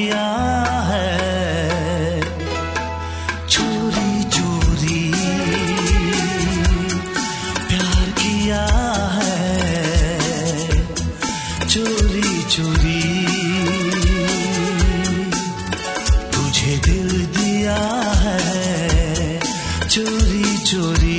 किया है चोरी चोरी, प्यार किया है चोरी चोरी, तुझे दिल दिया है चोरी चोरी।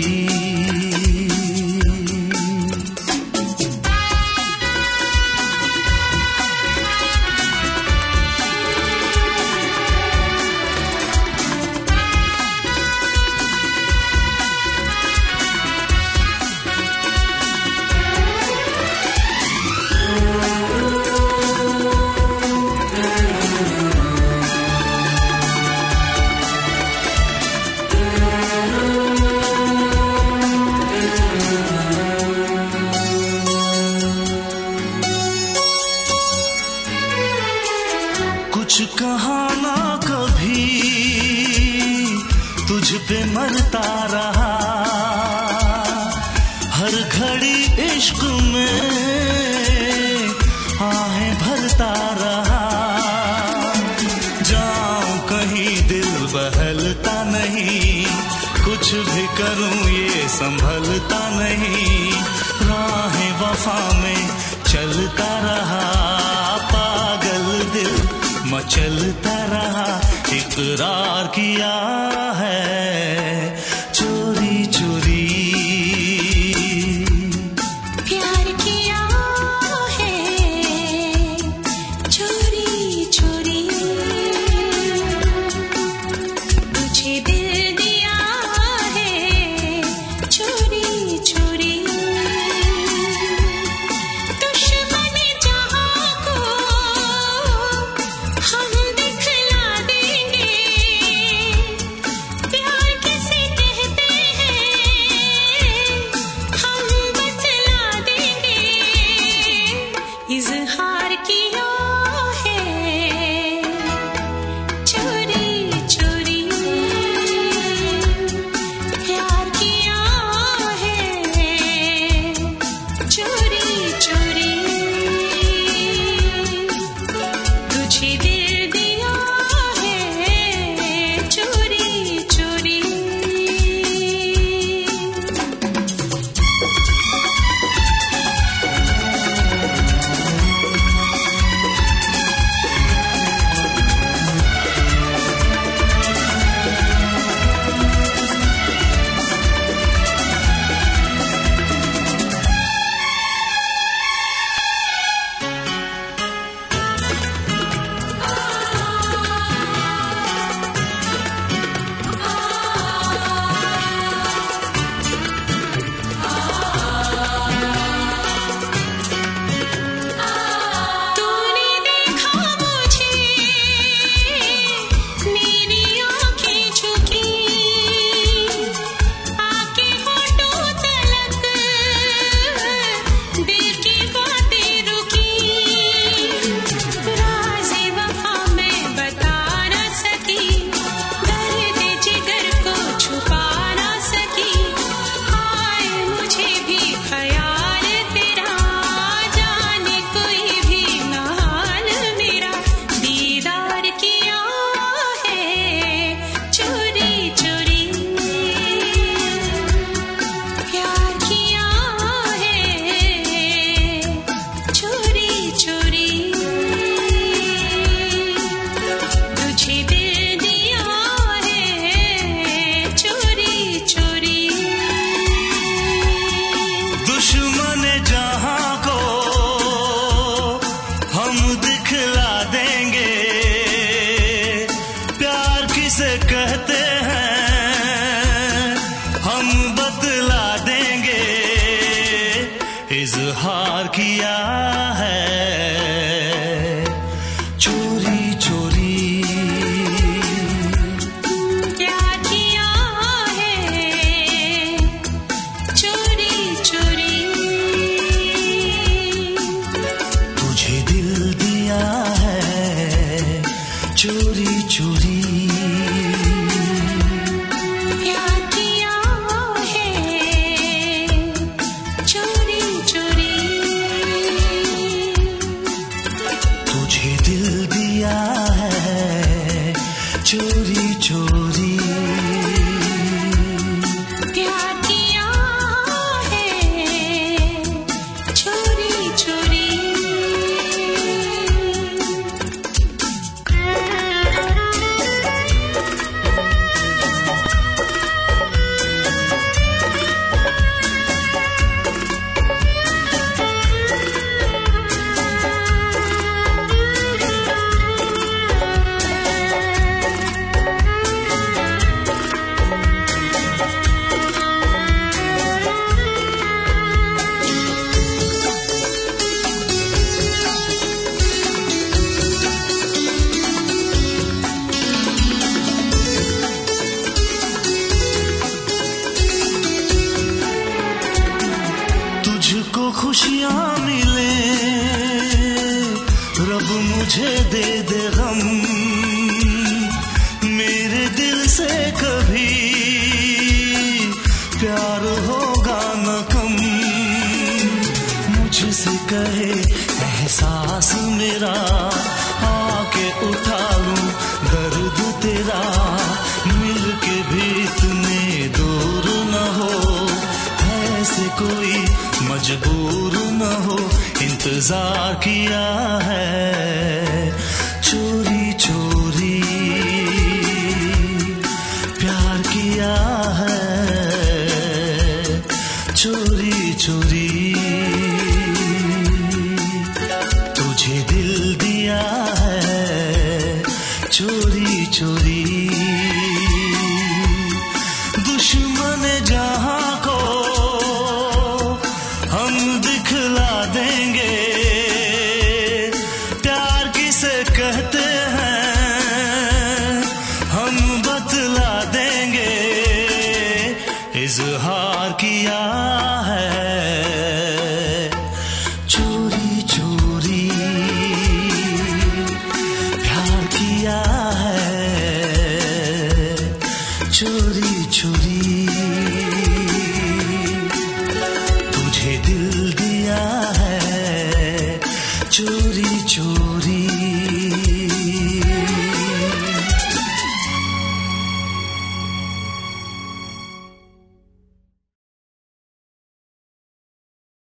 कुछ कहा ना कभी तुझ पे मरता रहा, हर घड़ी इश्क में आहें भरता रहा। जाऊं कहीं दिल बहलता नहीं, कुछ भी करूं ये संभलता नहीं। राहें वफा में चलता रहा, पागल दिल मचलता रहा। इकरार किया है चोरी चोरी, प्यार किया है चोरी चोरी, तुझे दिल दिया है चोरी चोरी। दुश्मन जहां को हम दिखला देंगे, प्यार किसे कहते हैं हम बतला देंगे। इज़हार किया है चोरी चोरी, प्यार किया है चोरी चोरी, तुझे दिल दिया है चोरी चोरी। तूने देखा मुझे, मेरी आँखें झुकी, आके होठों तलक दिल की बातें रुकी। राज़े वफ़ा मैं बता ना सकी, दर्द जिगर को छुपा ना सकी। आए मुझे भी ख्याल तेरा, जाने कोई भी ना हाल मेरा। दीदार किया है चोरी चोरी, प्यार किया है चोरी चोरी, तुझे दिल दिया है चोरी चोरी। दुश्मन जहां को हम दिखला देंगे, प्यार किसे कहते हैं हम बतला देंगे। इज़हार किया है चोरी चोरी, प्यार किया है चोरी चोरी, तुझे दिल दिया है चोरी चोरी। प्यार किया है चोरी चोरी, तुझे दिल दिया है चोरी प्यार किया है चोरी चोरी। तुझको खुशियाँ मिले रब मुझे दे दे गम, मेरे दिल से कभी प्यार होगा न कम। मुझसे कहे एहसास मेरा, आके उठा लूं दर्द तेरा, मिलके भी इतने दूर न हो, ऐसे कोई मजबूर न हो। इंतजार किया है चोरी चोरी, प्यार किया है चोरी चोरी। तुझे दिल दिया है चोरी चोरी। दुश्मन जहां को हम दिखला देंगे, प्यार किसे कहते